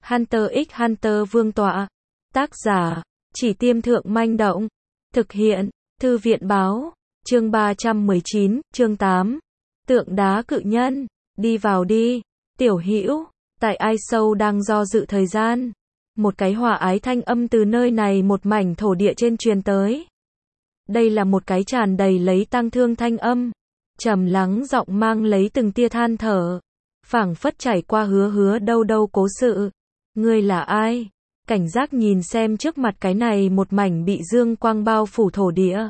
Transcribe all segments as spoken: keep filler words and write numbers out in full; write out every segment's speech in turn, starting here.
Hunter x Hunter vương tọa. Tác giả, Chỉ Tiêm Thượng Manh Động. Thực hiện, Thư viện báo. Chương ba trăm mười chín, chương tám. Tượng đá cự nhân. Đi vào đi. Tiểu Hữu, tại Ai Sâu đang do dự thời gian. Một cái hòa ái thanh âm từ nơi này một mảnh thổ địa trên truyền tới. Đây là một cái tràn đầy lấy tang thương thanh âm. Trầm lắng giọng mang lấy từng tia than thở. Phảng phất trải qua hứa hứa đâu đâu cố sự. Ngươi là ai? Cảnh giác nhìn xem trước mặt cái này một mảnh bị dương quang bao phủ thổ địa.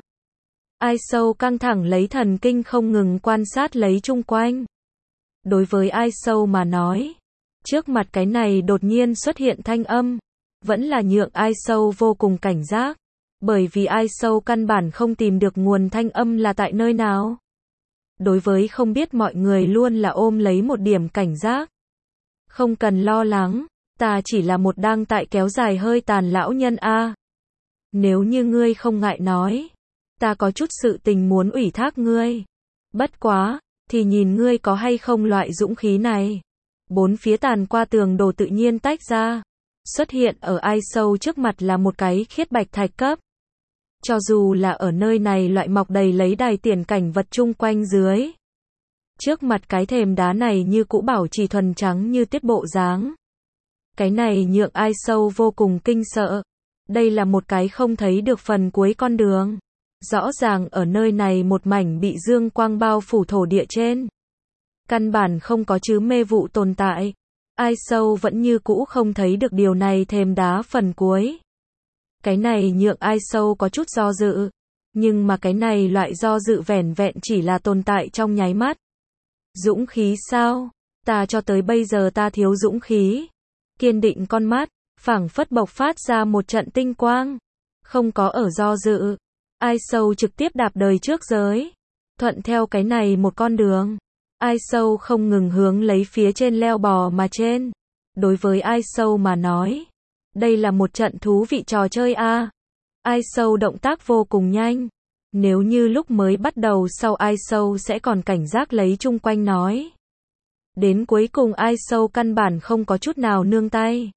Ai Sâu căng thẳng lấy thần kinh không ngừng quan sát lấy chung quanh. Đối với Ai Sâu mà nói, trước mặt cái này đột nhiên xuất hiện thanh âm, vẫn là nhượng Ai Sâu vô cùng cảnh giác, bởi vì Ai Sâu căn bản không tìm được nguồn thanh âm là tại nơi nào. Đối với không biết mọi người luôn là ôm lấy một điểm cảnh giác. Không cần lo lắng, ta chỉ là một đang tại kéo dài hơi tàn lão nhân a. Nếu như ngươi không ngại nói, ta có chút sự tình muốn ủy thác ngươi. Bất quá, thì nhìn ngươi có hay không loại dũng khí này. Bốn phía tàn qua tường đồ tự nhiên tách ra. Xuất hiện ở Ai Sâu trước mặt là một cái khiết bạch thạch cấp. Cho dù là ở nơi này loại mọc đầy lấy đài tiền cảnh vật chung quanh dưới. Trước mặt cái thềm đá này như cũ bảo trì thuần trắng như tiết bộ dáng. Cái này nhượng Ai Sâu vô cùng kinh sợ. Đây là một cái không thấy được phần cuối con đường. Rõ ràng ở nơi này một mảnh bị dương quang bao phủ thổ địa trên. Căn bản không có chứ mê vụ tồn tại. Ai Sâu vẫn như cũ không thấy được điều này thềm đá phần cuối. Cái này nhượng Ai Sâu có chút do dự. Nhưng mà cái này loại do dự vẻn vẹn chỉ là tồn tại trong nháy mắt. Dũng khí sao? Ta cho tới bây giờ ta thiếu dũng khí. Kiên định con mắt, phảng phất bộc phát ra một trận tinh quang. Không có ở do dự. Ai Sâu trực tiếp đạp đời trước giới. Thuận theo cái này một con đường. Ai Sâu không ngừng hướng lấy phía trên leo bò mà trên. Đối với Ai Sâu mà nói, đây là một trận thú vị trò chơi a. Ai Sâu động tác vô cùng nhanh. Nếu như lúc mới bắt đầu sau Ai Sâu sẽ còn cảnh giác lấy chung quanh nói. Đến cuối cùng Ai Sâu căn bản không có chút nào nương tay.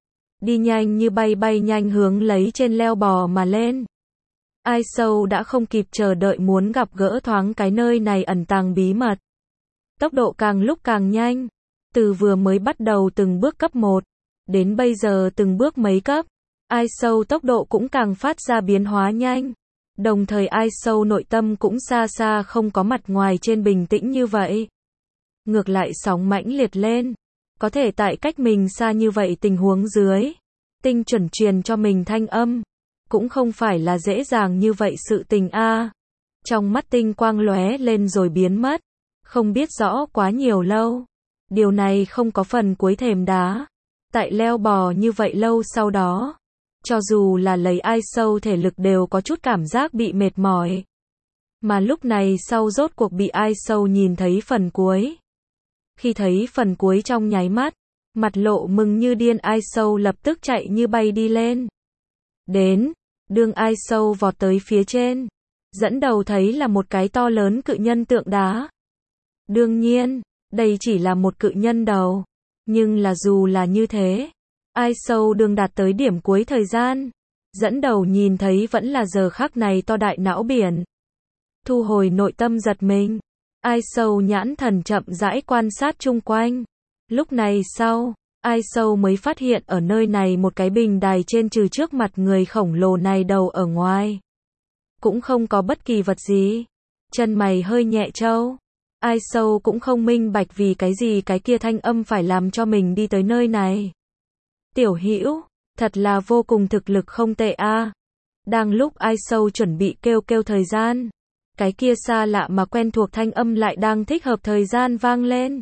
Đi nhanh như bay bay nhanh hướng lấy trên leo bò mà lên. Ai Sâu đã không kịp chờ đợi muốn gặp gỡ thoáng cái nơi này ẩn tàng bí mật. Tốc độ càng lúc càng nhanh. Từ vừa mới bắt đầu từng bước cấp một. Đến bây giờ từng bước mấy cấp. Ai Sâu tốc độ cũng càng phát ra biến hóa nhanh. Đồng thời Ai Sâu nội tâm cũng xa xa không có mặt ngoài trên bình tĩnh như vậy. Ngược lại sóng mãnh liệt lên. Có thể tại cách mình xa như vậy tình huống dưới. Tinh chuẩn truyền cho mình thanh âm. Cũng không phải là dễ dàng như vậy sự tình a. Trong mắt tinh quang lóe lên rồi biến mất. Không biết rõ quá nhiều lâu. Điều này không có phần cuối thềm đá. Tại leo bò như vậy lâu sau đó. Cho dù là lấy Ai Sâu thể lực đều có chút cảm giác bị mệt mỏi. Mà lúc này sau rốt cuộc bị Ai Sâu nhìn thấy phần cuối. Khi thấy phần cuối trong nháy mắt, mặt lộ mừng như điên Ai Sâu lập tức chạy như bay đi lên. Đến, đương Ai Sâu vọt tới phía trên. Dẫn đầu thấy là một cái to lớn cự nhân tượng đá. Đương nhiên, đây chỉ là một cự nhân đầu. Nhưng là dù là như thế, Ai Sâu đương đạt tới điểm cuối thời gian. Dẫn đầu nhìn thấy vẫn là giờ khắc này to đại não biển. Thu hồi nội tâm giật mình. Ai Sâu nhãn thần chậm rãi quan sát chung quanh. Lúc này sau, Ai Sâu mới phát hiện ở nơi này một cái bình đài trên trừ trước mặt người khổng lồ này đầu ở ngoài. Cũng không có bất kỳ vật gì. Chân mày hơi nhẹ trâu. Ai Sâu cũng không minh bạch vì cái gì cái kia thanh âm phải làm cho mình đi tới nơi này. Tiểu Hữu, thật là vô cùng thực lực không tệ a. Đang lúc Ai Sâu chuẩn bị kêu kêu thời gian. Cái kia xa lạ mà quen thuộc thanh âm lại đang thích hợp thời gian vang lên.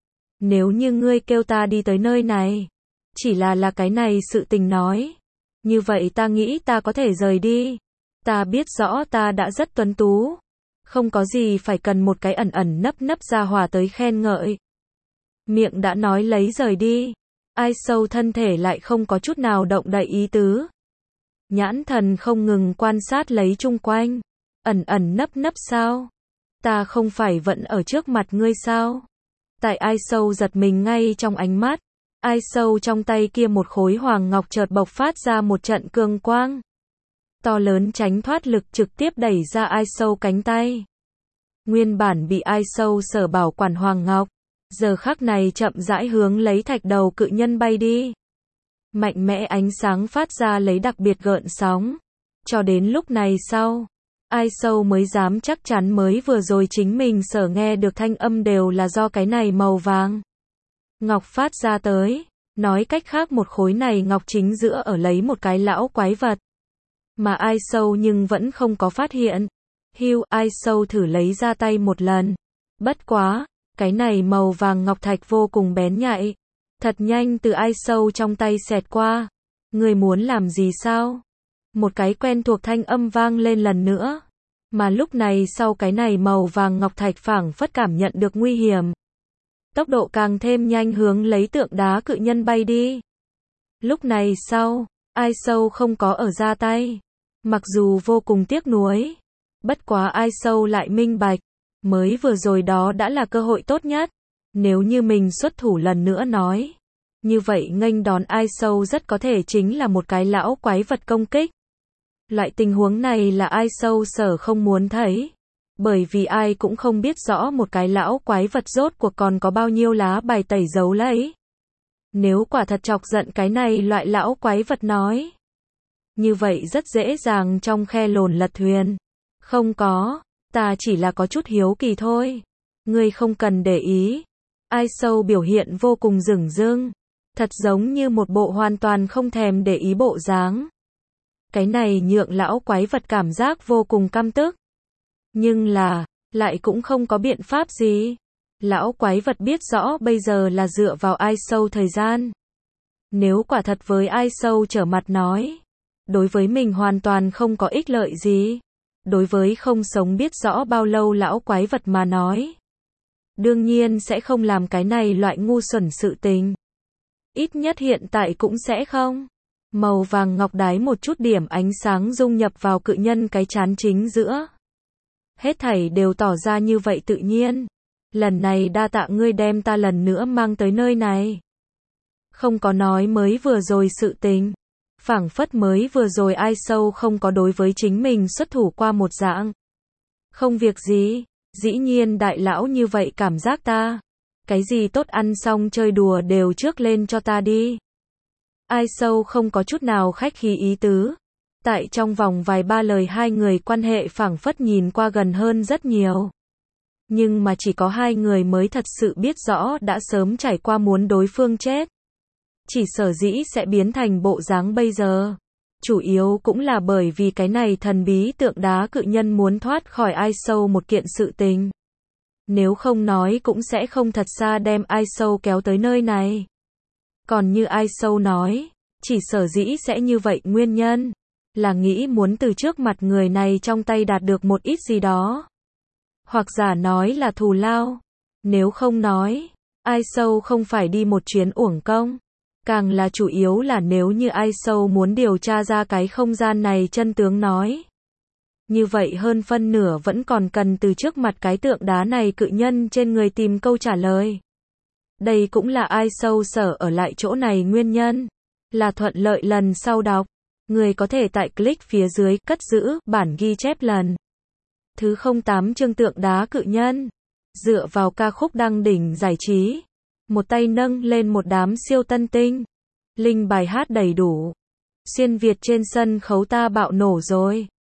Nếu như ngươi kêu ta đi tới nơi này, chỉ là là cái này sự tình nói. Như vậy ta nghĩ ta có thể rời đi. Ta biết rõ ta đã rất tuấn tú. Không có gì phải cần một cái ẩn ẩn nấp nấp ra hòa tới khen ngợi. Miệng đã nói lấy rời đi. Ai Sâu thân thể lại không có chút nào động đậy ý tứ. Nhãn thần không ngừng quan sát lấy chung quanh. Ẩn ẩn nấp nấp sao? Ta không phải vẫn ở trước mặt ngươi sao? Tại Ai Sâu giật mình ngay trong ánh mắt. Ai Sâu trong tay kia một khối hoàng ngọc chợt bộc phát ra một trận cường quang. To lớn tránh thoát lực trực tiếp đẩy ra Ai Sâu cánh tay. Nguyên bản bị Ai Sâu sở bảo quản hoàng ngọc, giờ khắc này chậm rãi hướng lấy thạch đầu cự nhân bay đi. Mạnh mẽ ánh sáng phát ra lấy đặc biệt gợn sóng. Cho đến lúc này sau, Ai Sâu mới dám chắc chắn mới vừa rồi chính mình sở nghe được thanh âm đều là do cái này màu vàng ngọc phát ra tới. Nói cách khác một khối này ngọc chính giữa ở lấy một cái lão quái vật. Mà Ai Sâu nhưng vẫn không có phát hiện. Hưu, Ai Sâu thử lấy ra tay một lần. Bất quá, cái này màu vàng ngọc thạch vô cùng bén nhạy. Thật nhanh từ Ai Sâu trong tay xẹt qua. Người muốn làm gì sao? Một cái quen thuộc thanh âm vang lên lần nữa. Mà lúc này sau cái này màu vàng ngọc thạch phảng phất cảm nhận được nguy hiểm. Tốc độ càng thêm nhanh hướng lấy tượng đá cự nhân bay đi. Lúc này sau, Ai Sâu không có ở ra tay. Mặc dù vô cùng tiếc nuối. Bất quá Ai Sâu lại minh bạch. Mới vừa rồi đó đã là cơ hội tốt nhất. Nếu như mình xuất thủ lần nữa nói. Như vậy nghênh đón Ai Sâu rất có thể chính là một cái lão quái vật công kích. Loại tình huống này là Ai Sâu sở không muốn thấy. Bởi vì ai cũng không biết rõ một cái lão quái vật rốt cuộc còn có bao nhiêu lá bài tẩy giấu lấy. Nếu quả thật chọc giận cái này loại lão quái vật nói. Như vậy rất dễ dàng trong khe lồn lật thuyền. Không có, ta chỉ là có chút hiếu kỳ thôi. Ngươi không cần để ý. Ai Sâu biểu hiện vô cùng dửng dưng. Thật giống như một bộ hoàn toàn không thèm để ý bộ dáng. Cái này nhượng lão quái vật cảm giác vô cùng căm tức. Nhưng là, lại cũng không có biện pháp gì. Lão quái vật biết rõ bây giờ là dựa vào Ai Sâu thời gian. Nếu quả thật với Ai Sâu trở mặt nói. Đối với mình hoàn toàn không có ích lợi gì. Đối với không sống biết rõ bao lâu lão quái vật mà nói. Đương nhiên sẽ không làm cái này loại ngu xuẩn sự tình. Ít nhất hiện tại cũng sẽ không. Màu vàng ngọc đái một chút điểm ánh sáng dung nhập vào cự nhân cái trán chính giữa. Hết thảy đều tỏ ra như vậy tự nhiên. Lần này đa tạ ngươi đem ta lần nữa mang tới nơi này. Không có nói mới vừa rồi sự tình. Phảng phất mới vừa rồi Ai Sâu không có đối với chính mình xuất thủ qua một dạng. Không việc gì, dĩ nhiên đại lão như vậy cảm giác ta. Cái gì tốt ăn xong chơi đùa đều trước lên cho ta đi. Ai Sâu không có chút nào khách khí ý tứ. Tại trong vòng vài ba lời hai người quan hệ phảng phất nhìn qua gần hơn rất nhiều. Nhưng mà chỉ có hai người mới thật sự biết rõ đã sớm trải qua muốn đối phương chết. Chỉ sở dĩ sẽ biến thành bộ dáng bây giờ. Chủ yếu cũng là bởi vì cái này thần bí tượng đá cự nhân muốn thoát khỏi Ai Sâu một kiện sự tình. Nếu không nói cũng sẽ không thật xa đem Ai Sâu kéo tới nơi này. Còn như Ai Sâu nói, chỉ sở dĩ sẽ như vậy nguyên nhân. Là nghĩ muốn từ trước mặt người này trong tay đạt được một ít gì đó. Hoặc giả nói là thù lao. Nếu không nói, Ai Sâu không phải đi một chuyến uổng công. Càng là chủ yếu là nếu như Ai Sâu muốn điều tra ra cái không gian này chân tướng nói. Như vậy hơn phân nửa vẫn còn cần từ trước mặt cái tượng đá này cự nhân trên người tìm câu trả lời. Đây cũng là Ai Sâu sở ở lại chỗ này nguyên nhân. Là thuận lợi lần sau đọc. Người có thể tại click phía dưới cất giữ bản ghi chép lần thứ không tám chương tượng đá cự nhân. Dựa vào ca khúc đăng đỉnh giải trí. Một tay nâng lên một đám siêu tân tinh. Linh bài hát đầy đủ. Xuyên Việt trên sân khấu ta bạo nổ rồi.